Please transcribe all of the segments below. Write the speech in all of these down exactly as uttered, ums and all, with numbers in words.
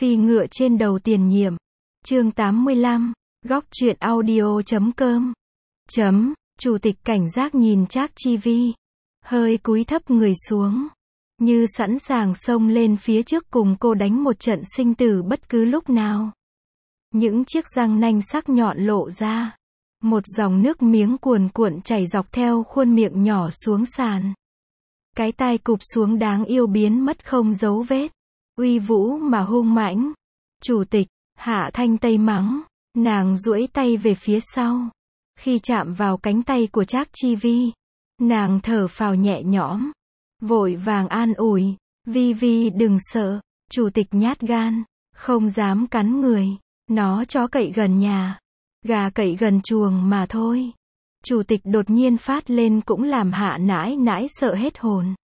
Phi ngựa trên đầu tiền nhiệm. Chương tám mươi lăm. Góc truyện audio chấm com. Chấm. Chủ tịch cảnh giác nhìn Trác Chi Vi. Hơi cúi thấp người xuống. Như sẵn sàng xông lên phía trước cùng cô đánh một trận sinh tử bất cứ lúc nào. Những chiếc răng nanh sắc nhọn lộ ra. Một dòng nước miếng cuồn cuộn chảy dọc theo khuôn miệng nhỏ xuống sàn. Cái tai cụp xuống đáng yêu biến mất không dấu vết. Uy vũ mà hung mãnh. Chủ tịch, Hạ Thanh Tây mắng. Nàng duỗi tay về phía sau. Khi chạm vào cánh tay của Trác Chi Vi, nàng thở phào nhẹ nhõm. Vội vàng an ủi. Vi Vi đừng sợ. Chủ tịch nhát gan. Không dám cắn người. Nó chó cậy gần nhà. Gà cậy gần chuồng mà thôi. Chủ tịch đột nhiên phát lên cũng làm Hạ nãi nãi sợ hết hồn.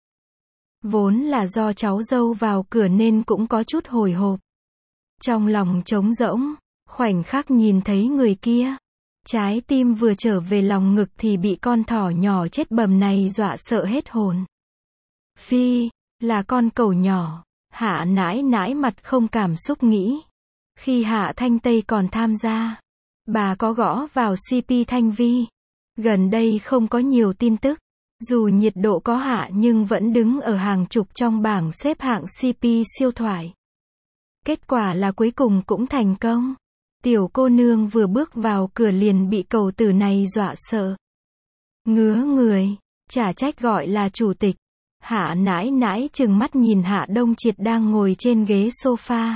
Vốn là do cháu dâu vào cửa nên cũng có chút hồi hộp. Trong lòng trống rỗng, khoảnh khắc nhìn thấy người kia. Trái tim vừa trở về lòng ngực thì bị con thỏ nhỏ chết bầm này dọa sợ hết hồn. Phi, là con cẩu nhỏ. Hạ nãi nãi mặt không cảm xúc nghĩ. Khi Hạ Thanh Tây còn tham gia, bà có gõ vào xê pê Thanh Vi. Gần đây không có nhiều tin tức. Dù nhiệt độ có hạ nhưng vẫn đứng ở hàng chục trong bảng xếp hạng xê pê siêu thoại. Kết quả là cuối cùng cũng thành công. Tiểu cô nương vừa bước vào cửa liền bị cẩu tử này dọa sợ. Ngứa người, chả trách gọi là chủ tịch. Hạ nãi nãi trừng mắt nhìn Hạ Đông Triệt đang ngồi trên ghế sofa.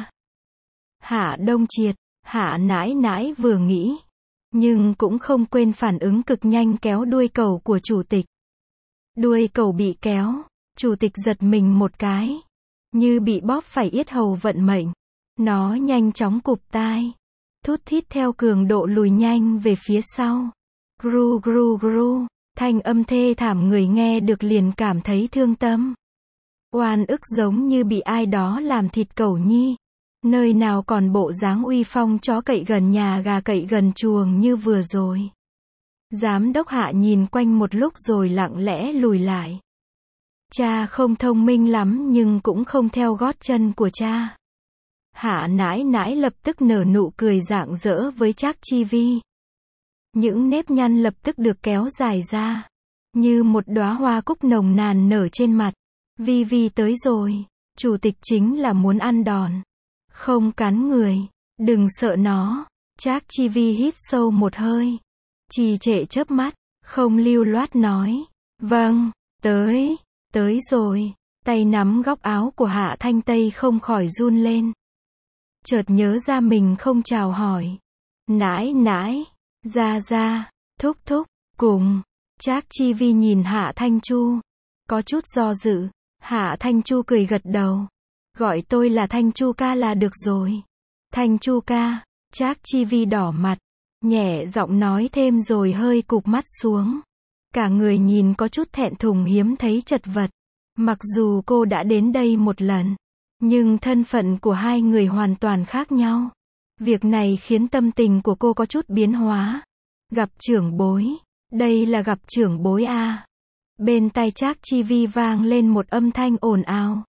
Hạ Đông Triệt, Hạ nãi nãi vừa nghĩ. Nhưng cũng không quên phản ứng cực nhanh kéo đuôi cẩu của chủ tịch. Đuôi cẩu bị kéo, chủ tịch giật mình một cái. Như bị bóp phải yết hầu vận mệnh. Nó nhanh chóng cụp tai. Thút thít theo cường độ lùi nhanh về phía sau. Gru gru gru, thanh âm thê thảm người nghe được liền cảm thấy thương tâm. Oan ức giống như bị ai đó làm thịt cẩu nhi. Nơi nào còn bộ dáng uy phong chó cậy gần nhà gà cậy gần chuồng như vừa rồi. Giám đốc Hạ nhìn quanh một lúc rồi lặng lẽ lùi lại. Cha không thông minh lắm nhưng cũng không theo gót chân của cha. Hạ nãi nãi lập tức nở nụ cười rạng rỡ với Trác Chi Vi. Những nếp nhăn lập tức được kéo dài ra. Như một đóa hoa cúc nồng nàn nở trên mặt. Vi Vi tới rồi. Chủ tịch chính là muốn ăn đòn. Không cắn người. Đừng sợ nó. Trác Chi Vi hít sâu một hơi. Trì trệ chớp mắt. Không lưu loát nói. Vâng, tới, tới rồi. Tay nắm góc áo của Hạ Thanh Tây không khỏi run lên. Chợt nhớ ra mình không chào hỏi. Nãi nãi, ra ra, thúc thúc, cùng. Trác Chi Vi nhìn Hạ Thanh Chu. Có chút do dự. Hạ Thanh Chu cười gật đầu. Gọi tôi là Thanh Chu ca là được rồi. Thanh Chu ca. Trác Chi Vi đỏ mặt. Nhẹ giọng nói thêm rồi hơi cụp mắt xuống. Cả người nhìn có chút thẹn thùng hiếm thấy chật vật. Mặc dù cô đã đến đây một lần. Nhưng thân phận của hai người hoàn toàn khác nhau. Việc này khiến tâm tình của cô có chút biến hóa. Gặp trưởng bối. Đây là gặp trưởng bối à. Bên tai Trác Chi Vi vang lên một âm thanh ồn ào.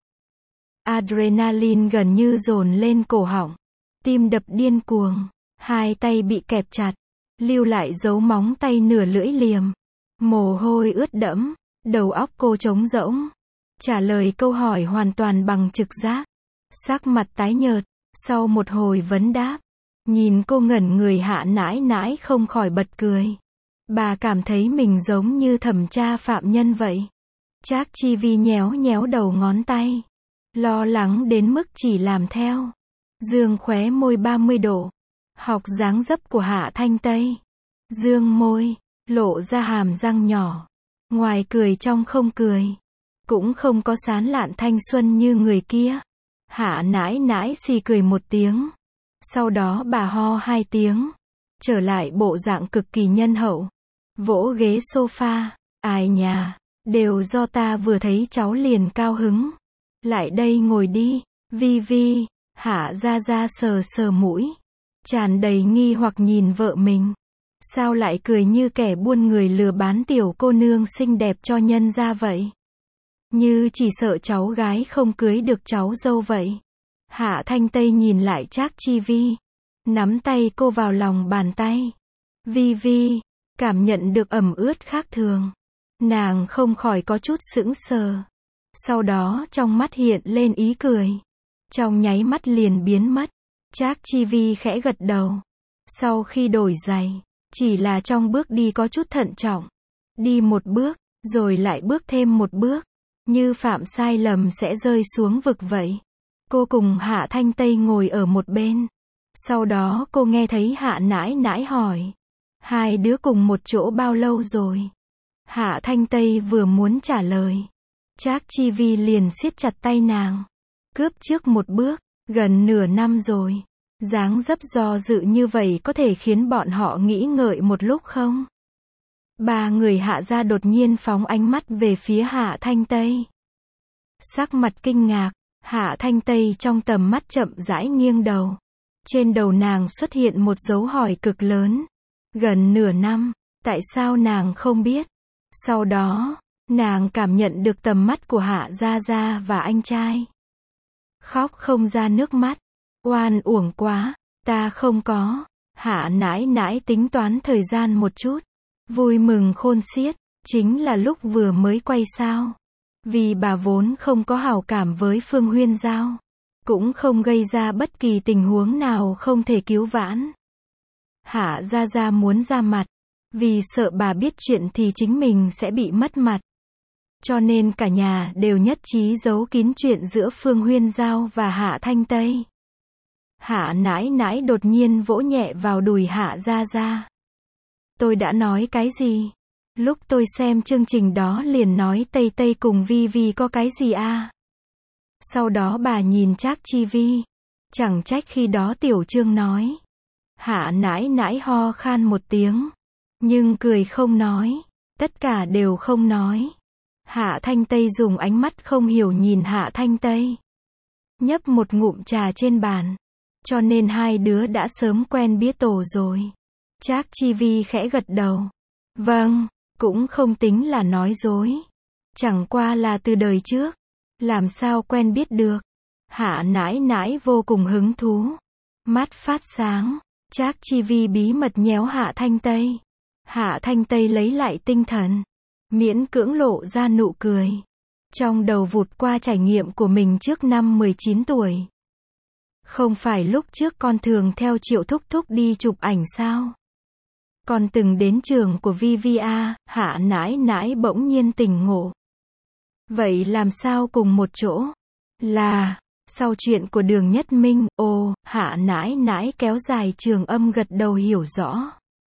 Adrenaline gần như dồn lên cổ họng. Tim đập điên cuồng. Hai tay bị kẹp chặt. Lưu lại dấu móng tay nửa lưỡi liềm. Mồ hôi ướt đẫm. Đầu óc cô trống rỗng. Trả lời câu hỏi hoàn toàn bằng trực giác. Sắc mặt tái nhợt. Sau một hồi vấn đáp. Nhìn cô ngẩn người Hạ nãi nãi không khỏi bật cười. Bà cảm thấy mình giống như thẩm tra phạm nhân vậy. Trác Chi Vi nhéo nhéo đầu ngón tay. Lo lắng đến mức chỉ làm theo. Dương khóe môi ba mươi độ. Học dáng dấp của Hạ Thanh Tây. Dương môi. Lộ ra hàm răng nhỏ. Ngoài cười trong không cười. Cũng không có sán lạn thanh xuân như người kia. Hạ nãi nãi xì cười một tiếng. Sau đó bà ho hai tiếng. Trở lại bộ dạng cực kỳ nhân hậu. Vỗ ghế sofa. Ai nhà. Đều do ta vừa thấy cháu liền cao hứng. Lại đây ngồi đi. Vi Vi. Hạ ra ra sờ sờ mũi. Tràn đầy nghi hoặc nhìn vợ mình. Sao lại cười như kẻ buôn người lừa bán tiểu cô nương xinh đẹp cho nhân ra vậy? Như chỉ sợ cháu gái không cưới được cháu dâu vậy. Hạ Thanh Tây nhìn lại Trác Chi Vi, nắm tay cô vào lòng bàn tay. Vi Vi, cảm nhận được ẩm ướt khác thường. Nàng không khỏi có chút sững sờ. Sau đó trong mắt hiện lên ý cười. Trong nháy mắt liền biến mất. Trác Chi Vi khẽ gật đầu. Sau khi đổi giày, chỉ là trong bước đi có chút thận trọng. Đi một bước, rồi lại bước thêm một bước. Như phạm sai lầm sẽ rơi xuống vực vậy. Cô cùng Hạ Thanh Tây ngồi ở một bên. Sau đó cô nghe thấy Hạ nãi nãi hỏi. Hai đứa cùng một chỗ bao lâu rồi? Hạ Thanh Tây vừa muốn trả lời. Trác Chi Vi liền siết chặt tay nàng. Cướp trước một bước, gần nửa năm rồi. Dáng dấp do dự như vậy có thể khiến bọn họ nghĩ ngợi một lúc không? Ba người Hạ gia đột nhiên phóng ánh mắt về phía Hạ Thanh Tây. Sắc mặt kinh ngạc, Hạ Thanh Tây trong tầm mắt chậm rãi nghiêng đầu. Trên đầu nàng xuất hiện một dấu hỏi cực lớn. Gần nửa năm, tại sao nàng không biết? Sau đó, nàng cảm nhận được tầm mắt của Hạ gia gia và anh trai. Khóc không ra nước mắt. Oan uổng quá, ta không có. Hạ nãi nãi tính toán thời gian một chút. Vui mừng khôn xiết, chính là lúc vừa mới quay sao. Vì bà vốn không có hảo cảm với Phương Huyên Giao. Cũng không gây ra bất kỳ tình huống nào không thể cứu vãn. Hạ gia gia muốn ra mặt. Vì sợ bà biết chuyện thì chính mình sẽ bị mất mặt. Cho nên cả nhà đều nhất trí giấu kín chuyện giữa Phương Huyên Giao và Hạ Thanh Tây. Hạ nãi nãi đột nhiên vỗ nhẹ vào đùi Hạ gia gia. Tôi đã nói cái gì? Lúc tôi xem chương trình đó liền nói Tây Tây cùng Vi Vi có cái gì à? Sau đó bà nhìn Trác Chi Vi. Chẳng trách khi đó Tiểu Trương nói. Hạ nãi nãi ho khan một tiếng. Nhưng cười không nói. Tất cả đều không nói. Hạ Thanh Tây dùng ánh mắt không hiểu nhìn Hạ Thanh Tây. Nhấp một ngụm trà trên bàn. Cho nên hai đứa đã sớm quen biết tổ rồi. Trác Chi Vi khẽ gật đầu. Vâng, cũng không tính là nói dối. Chẳng qua là từ đời trước. Làm sao quen biết được. Hạ nãi nãi vô cùng hứng thú. Mắt phát sáng. Trác Chi Vi bí mật nhéo Hạ Thanh Tây. Hạ Thanh Tây lấy lại tinh thần. Miễn cưỡng lộ ra nụ cười. Trong đầu vụt qua trải nghiệm của mình trước năm mười chín tuổi. Không phải lúc trước con thường theo Triệu Thúc Thúc đi chụp ảnh sao? Con từng đến trường của Vi Vi à, Hạ nãi nãi bỗng nhiên tỉnh ngộ. Vậy làm sao cùng một chỗ? Là, sau chuyện của Đường Nhất Minh, ồ, Hạ nãi nãi kéo dài trường âm gật đầu hiểu rõ.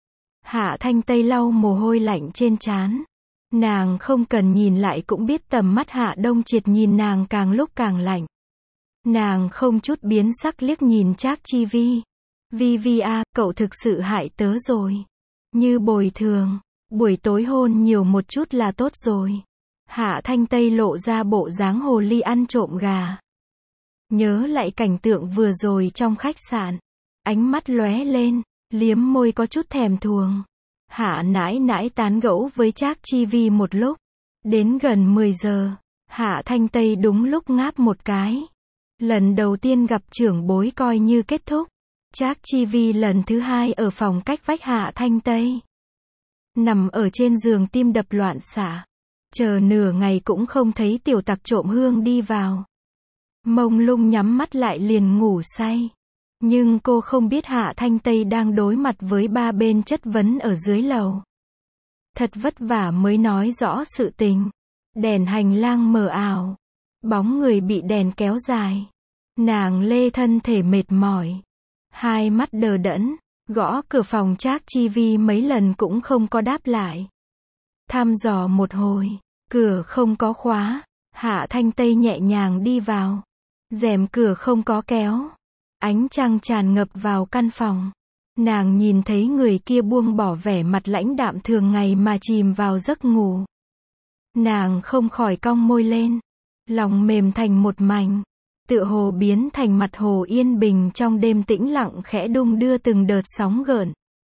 Hạ Thanh Tây lau mồ hôi lạnh trên trán. Nàng không cần nhìn lại cũng biết tầm mắt Hạ Đông Triệt nhìn nàng càng lúc càng lạnh. Nàng không chút biến sắc liếc nhìn Trác Chi Vi. Vi Vi à, cậu thực sự hại tớ rồi. Như bồi thường, buổi tối hôn nhiều một chút là tốt rồi. Hạ Thanh Tây lộ ra bộ dáng hồ ly ăn trộm gà. Nhớ lại cảnh tượng vừa rồi trong khách sạn. Ánh mắt lóe lên, liếm môi có chút thèm thuồng. Hạ nãi nãi tán gẫu với Trác Chi Vi một lúc. Đến gần mười giờ, Hạ Thanh Tây đúng lúc ngáp một cái. Lần đầu tiên gặp trưởng bối coi như kết thúc. Trác Chi Vi lần thứ hai ở phòng cách vách Hạ Thanh Tây. Nằm ở trên giường tim đập loạn xạ. Chờ nửa ngày cũng không thấy tiểu tặc trộm hương đi vào. Mông lung nhắm mắt lại liền ngủ say. Nhưng cô không biết Hạ Thanh Tây đang đối mặt với ba bên chất vấn ở dưới lầu. Thật vất vả mới nói rõ sự tình. Đèn hành lang mờ ảo. Bóng người bị đèn kéo dài. Nàng lê thân thể mệt mỏi. Hai mắt đờ đẫn. Gõ cửa phòng Trác Chi Vi mấy lần cũng không có đáp lại. Thăm dò một hồi. Cửa không có khóa. Hạ Thanh Tây nhẹ nhàng đi vào. Rèm cửa không có kéo. Ánh trăng tràn ngập vào căn phòng. Nàng nhìn thấy người kia buông bỏ vẻ mặt lãnh đạm thường ngày mà chìm vào giấc ngủ. Nàng không khỏi cong môi lên. Lòng mềm thành một mảnh. Tựa hồ biến thành mặt hồ yên bình trong đêm tĩnh lặng khẽ đung đưa từng đợt sóng gợn.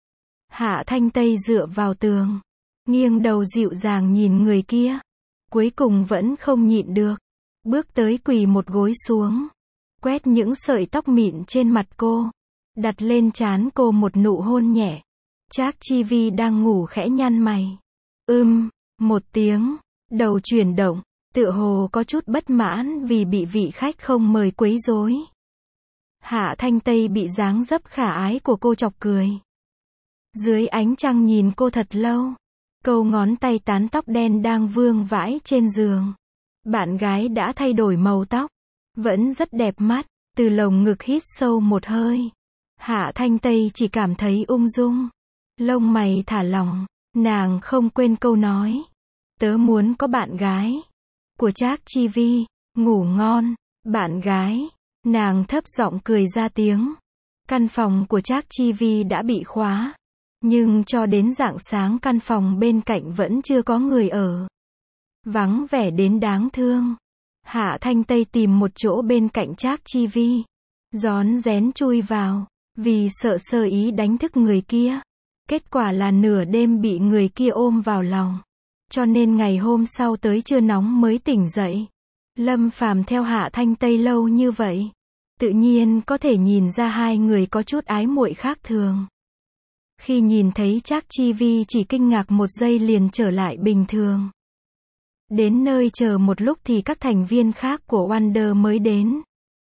Hạ Thanh Tây dựa vào tường. Nghiêng đầu dịu dàng nhìn người kia. Cuối cùng vẫn không nhịn được. Bước tới quỳ một gối xuống. quét những sợi tóc mịn trên mặt cô, đặt lên trán cô một nụ hôn nhẹ. Trác Chi Vi đang ngủ khẽ nhăn mày. Ưm, một tiếng, đầu chuyển động, tựa hồ có chút bất mãn vì bị vị khách không mời quấy rối. Hạ Thanh Tây bị dáng dấp khả ái của cô chọc cười. Dưới ánh trăng nhìn cô thật lâu, câu ngón tay tán tóc đen đang vương vãi trên giường. Bạn gái đã thay đổi màu tóc, vẫn rất đẹp mắt, từ lồng ngực hít sâu một hơi. Hạ Thanh Tây chỉ cảm thấy ung dung, lông mày thả lỏng, nàng không quên câu nói. Tớ muốn có bạn gái. Của Trác Chi Vi, ngủ ngon, bạn gái. Nàng thấp giọng cười ra tiếng. Căn phòng của Trác Chi Vi đã bị khóa, nhưng cho đến rạng sáng căn phòng bên cạnh vẫn chưa có người ở. Vắng vẻ đến đáng thương. Hạ Thanh Tây tìm một chỗ bên cạnh Trác Chi Vi, rón rén chui vào, vì sợ sơ ý đánh thức người kia. Kết quả là nửa đêm bị người kia ôm vào lòng, cho nên ngày hôm sau tới trưa nóng mới tỉnh dậy. Lâm Phàm theo Hạ Thanh Tây lâu như vậy, tự nhiên có thể nhìn ra hai người có chút ái muội khác thường. Khi nhìn thấy Trác Chi Vi chỉ kinh ngạc một giây liền trở lại bình thường. Đến nơi chờ một lúc thì các thành viên khác của Wonder mới đến.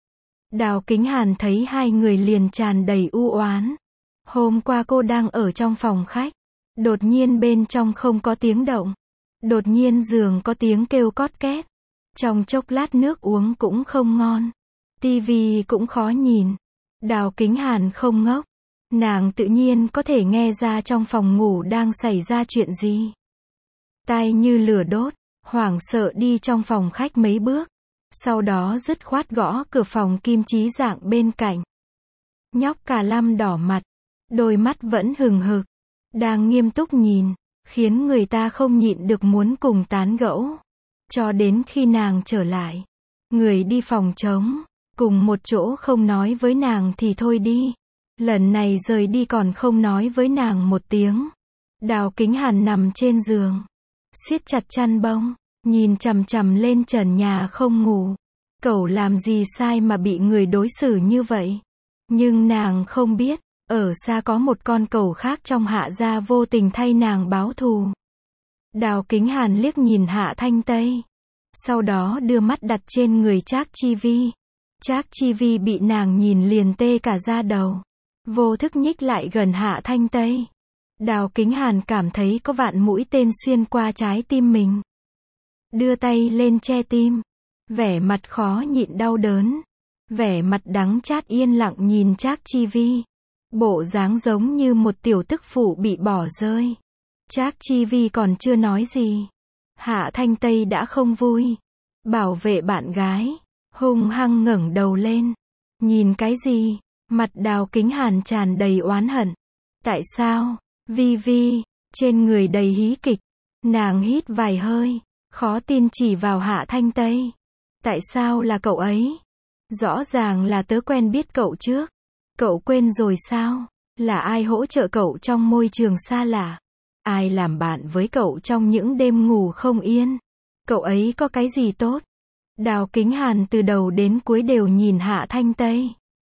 Đào Kính Hàn thấy hai người liền tràn đầy u oán. Hôm qua cô đang ở trong phòng khách, đột nhiên bên trong không có tiếng động. Đột nhiên giường có tiếng kêu cót két. Trong chốc lát nước uống cũng không ngon. Tivi cũng khó nhìn. Đào Kính Hàn không ngốc. Nàng tự nhiên có thể nghe ra trong phòng ngủ đang xảy ra chuyện gì. Tai như lửa đốt, hoảng sợ đi trong phòng khách mấy bước. Sau đó dứt khoát gõ cửa phòng Kim Chí Dạng bên cạnh. Nhóc Cả Lâm đỏ mặt, đôi mắt vẫn hừng hực, đang nghiêm túc nhìn, khiến người ta không nhịn được muốn cùng tán gẫu. Cho đến khi nàng trở lại, người đi phòng trống, cùng một chỗ không nói với nàng thì thôi đi. Lần này rời đi còn không nói với nàng một tiếng. Đào Kính Hàn nằm trên giường, siết chặt chăn bông, nhìn chằm chằm lên trần nhà không ngủ. Cậu làm gì sai mà bị người đối xử như vậy? Nhưng nàng không biết, ở xa có một con cẩu khác trong Hạ gia vô tình thay nàng báo thù. Đào Kính Hàn liếc nhìn Hạ Thanh Tây, sau đó đưa mắt đặt trên người Trác Chi Vi. Trác Chi Vi bị nàng nhìn liền tê cả da đầu, vô thức nhích lại gần Hạ Thanh Tây. Đào Kính Hàn cảm thấy có vạn mũi tên xuyên qua trái tim mình. Đưa tay lên che tim, vẻ mặt khó nhịn đau đớn, vẻ mặt đắng chát yên lặng nhìn Trác Chi Vi, bộ dáng giống như một tiểu tức phụ bị bỏ rơi. Trác Chi Vi còn chưa nói gì, Hạ Thanh Tây đã không vui. Bảo vệ bạn gái, hung hăng ngẩng đầu lên. Nhìn cái gì? Mặt Đào Kính Hàn tràn đầy oán hận. Tại sao? Vi Vi, trên người đầy hí kịch. Nàng hít vài hơi, khó tin chỉ vào Hạ Thanh Tây. Tại sao là cậu ấy? Rõ ràng là tớ quen biết cậu trước. Cậu quên rồi sao? Là ai hỗ trợ cậu trong môi trường xa lạ? Ai làm bạn với cậu trong những đêm ngủ không yên? Cậu ấy có cái gì tốt? Đào Kính Hàn từ đầu đến cuối đều nhìn Hạ Thanh Tây.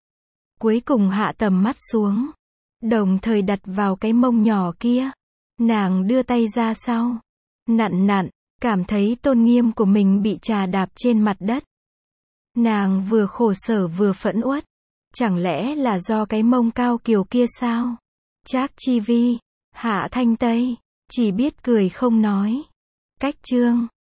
Cuối cùng hạ tầm mắt xuống, đồng thời đặt vào cái mông nhỏ kia. Nàng đưa tay ra sau, nặn nặn, cảm thấy tôn nghiêm của mình bị chà đạp trên mặt đất. Nàng vừa khổ sở vừa phẫn uất. Chẳng lẽ là do cái mông cao kiều kia sao? Trác Chi Vi, Hạ Thanh Tây, chỉ biết cười không nói. Cách chương